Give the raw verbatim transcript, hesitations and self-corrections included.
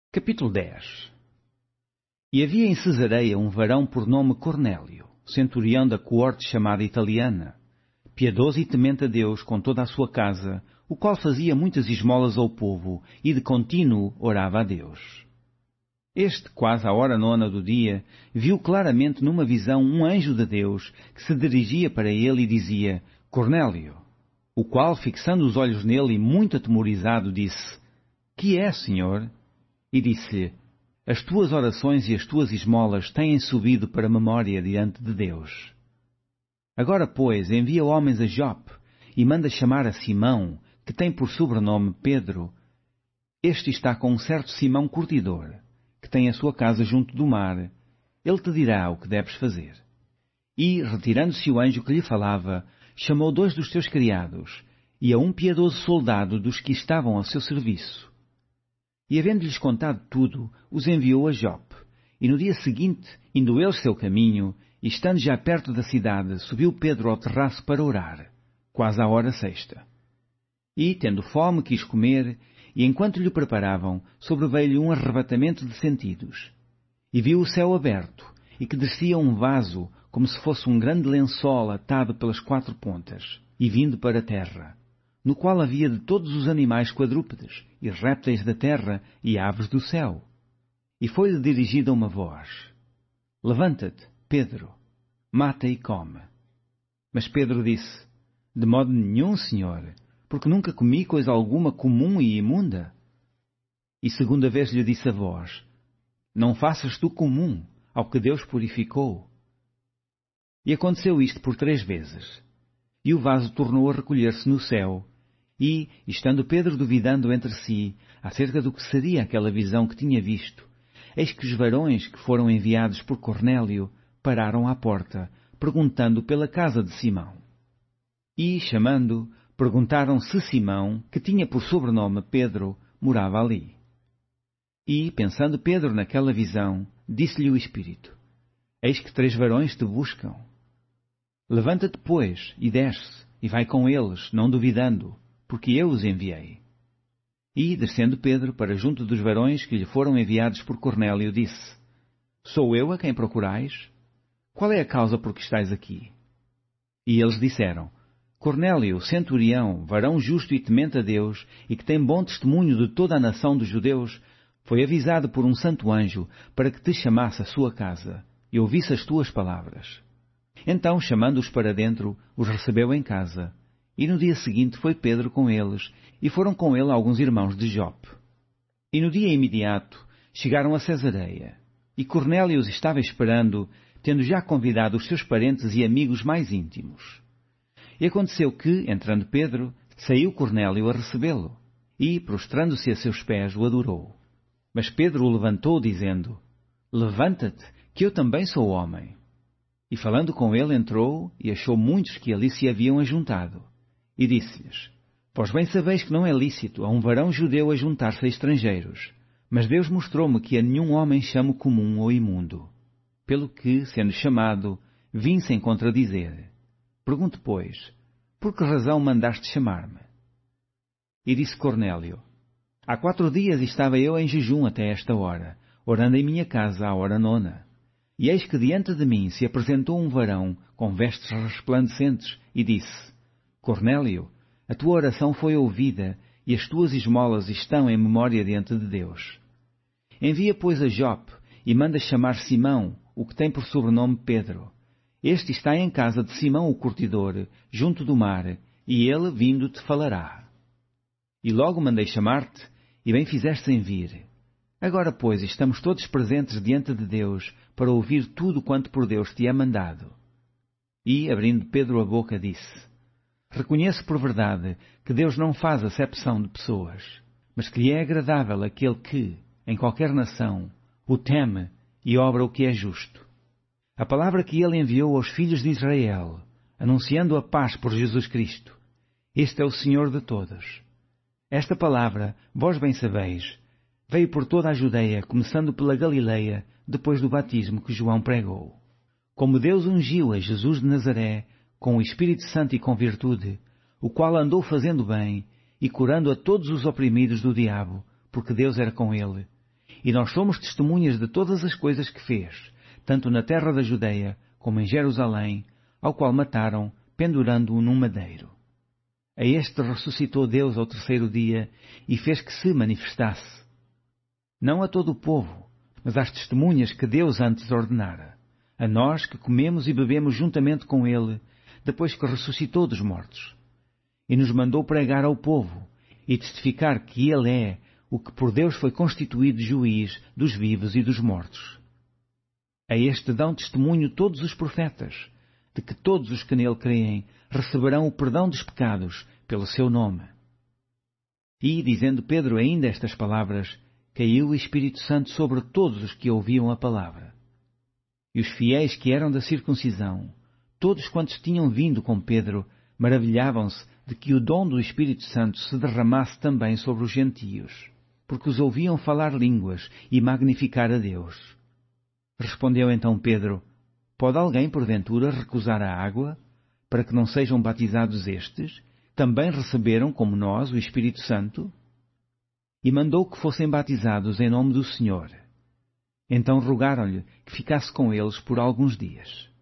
Capítulo dez. E havia em Cesareia um varão por nome Cornélio, centurião da coorte chamada italiana, piedoso e temente a Deus com toda a sua casa, o qual fazia muitas esmolas ao povo e de contínuo orava a Deus. Este, quase à hora nona do dia, viu claramente numa visão um anjo de Deus que se dirigia para ele e dizia: Cornélio. O qual, fixando os olhos nele e muito atemorizado, disse: Que é, Senhor? E disse-lhe: As tuas orações e as tuas esmolas têm subido para a memória diante de Deus. Agora, pois, envia homens a Jope e manda chamar a Simão, que tem por sobrenome Pedro. Este está com um certo Simão curtidor, que tem a sua casa junto do mar. Ele te dirá o que deves fazer. E, retirando-se o anjo que lhe falava, chamou dois dos seus criados e a um piedoso soldado dos que estavam ao seu serviço. E, havendo-lhes contado tudo, os enviou a Jope. E no dia seguinte, indo eles seu caminho, e estando já perto da cidade, subiu Pedro ao terraço para orar, quase à hora sexta. E, tendo fome, quis comer, e enquanto lhe preparavam, sobreveio-lhe um arrebatamento de sentidos. E viu o céu aberto, e que descia um vaso, como se fosse um grande lençol atado pelas quatro pontas, e vindo para a terra, no qual havia de todos os animais quadrúpedes, e répteis da terra, e aves do céu. E foi-lhe dirigida uma voz: Levanta-te, Pedro, mata e come. Mas Pedro disse: De modo nenhum, Senhor, porque nunca comi coisa alguma comum e imunda. E segunda vez lhe disse a voz: Não faças tu comum ao que Deus purificou. E aconteceu isto por três vezes. E o vaso tornou a recolher-se no céu. E, estando Pedro duvidando entre si, acerca do que seria aquela visão que tinha visto, eis que os varões que foram enviados por Cornélio pararam à porta, perguntando pela casa de Simão. E, chamando, perguntaram se Simão, que tinha por sobrenome Pedro, morava ali. E, pensando Pedro naquela visão, disse-lhe o Espírito: Eis que três varões te buscam. Levanta-te, pois, e desce, e vai com eles, não duvidando, porque eu os enviei. E, descendo Pedro para junto dos varões que lhe foram enviados por Cornélio, disse: Sou eu a quem procurais? Qual é a causa por que estais aqui? E eles disseram: Cornélio, centurião, varão justo e temente a Deus, e que tem bom testemunho de toda a nação dos judeus, foi avisado por um santo anjo para que te chamasse à sua casa e ouvisse as tuas palavras. Então, chamando-os para dentro, os recebeu em casa. E no dia seguinte foi Pedro com eles, e foram com ele alguns irmãos de Jope. E no dia imediato chegaram a Cesareia, e Cornélio os estava esperando, tendo já convidado os seus parentes e amigos mais íntimos. E aconteceu que, entrando Pedro, saiu Cornélio a recebê-lo, e, prostrando-se a seus pés, o adorou. Mas Pedro o levantou, dizendo: Levanta-te, que eu também sou homem. E falando com ele, entrou, e achou muitos que ali se haviam ajuntado. E disse-lhes: Vós bem sabeis que não é lícito a um varão judeu ajuntar-se a estrangeiros, mas Deus mostrou-me que a nenhum homem chamo comum ou imundo. Pelo que, sendo chamado, vim sem contradizer. Pergunto, pois, por que razão mandaste chamar-me? E disse Cornélio: Há quatro dias estava eu em jejum até esta hora, orando em minha casa à hora nona. E eis que diante de mim se apresentou um varão com vestes resplandecentes e disse: Cornélio, a tua oração foi ouvida e as tuas esmolas estão em memória diante de Deus. Envia, pois, a Jope e manda chamar Simão, o que tem por sobrenome Pedro. Este está em casa de Simão o curtidor, junto do mar, e ele, vindo, te falará. E logo mandei chamar-te, e bem fizeste em vir. Agora, pois, estamos todos presentes diante de Deus para ouvir tudo quanto por Deus te é mandado. E, abrindo Pedro a boca, disse: Reconheço por verdade que Deus não faz acepção de pessoas, mas que lhe é agradável aquele que, em qualquer nação, o teme e obra o que é justo. A palavra que ele enviou aos filhos de Israel, anunciando a paz por Jesus Cristo. Este é o Senhor de todos. Esta palavra, vós bem sabeis, veio por toda a Judeia, começando pela Galileia, depois do batismo que João pregou. Como Deus ungiu a Jesus de Nazaré, com o Espírito Santo e com virtude, o qual andou fazendo bem e curando a todos os oprimidos do diabo, porque Deus era com ele, e nós somos testemunhas de todas as coisas que fez, tanto na terra da Judeia como em Jerusalém, ao qual mataram, pendurando-o num madeiro. A este ressuscitou Deus ao terceiro dia e fez que se manifestasse, não a todo o povo, mas às testemunhas que Deus antes ordenara, a nós que comemos e bebemos juntamente com ele, depois que ressuscitou dos mortos. E nos mandou pregar ao povo e testificar que ele é o que por Deus foi constituído juiz dos vivos e dos mortos. A este dão testemunho todos os profetas, de que todos os que nele creem receberão o perdão dos pecados pelo seu nome. E, dizendo Pedro ainda estas palavras, caiu o Espírito Santo sobre todos os que ouviam a palavra. E os fiéis que eram da circuncisão, todos quantos tinham vindo com Pedro, maravilhavam-se de que o dom do Espírito Santo se derramasse também sobre os gentios, porque os ouviam falar línguas e magnificar a Deus. Respondeu então Pedro: Pode alguém, porventura, recusar a água, para que não sejam batizados estes, também receberam, como nós, o Espírito Santo? E mandou que fossem batizados em nome do Senhor. Então rogaram-lhe que ficasse com eles por alguns dias.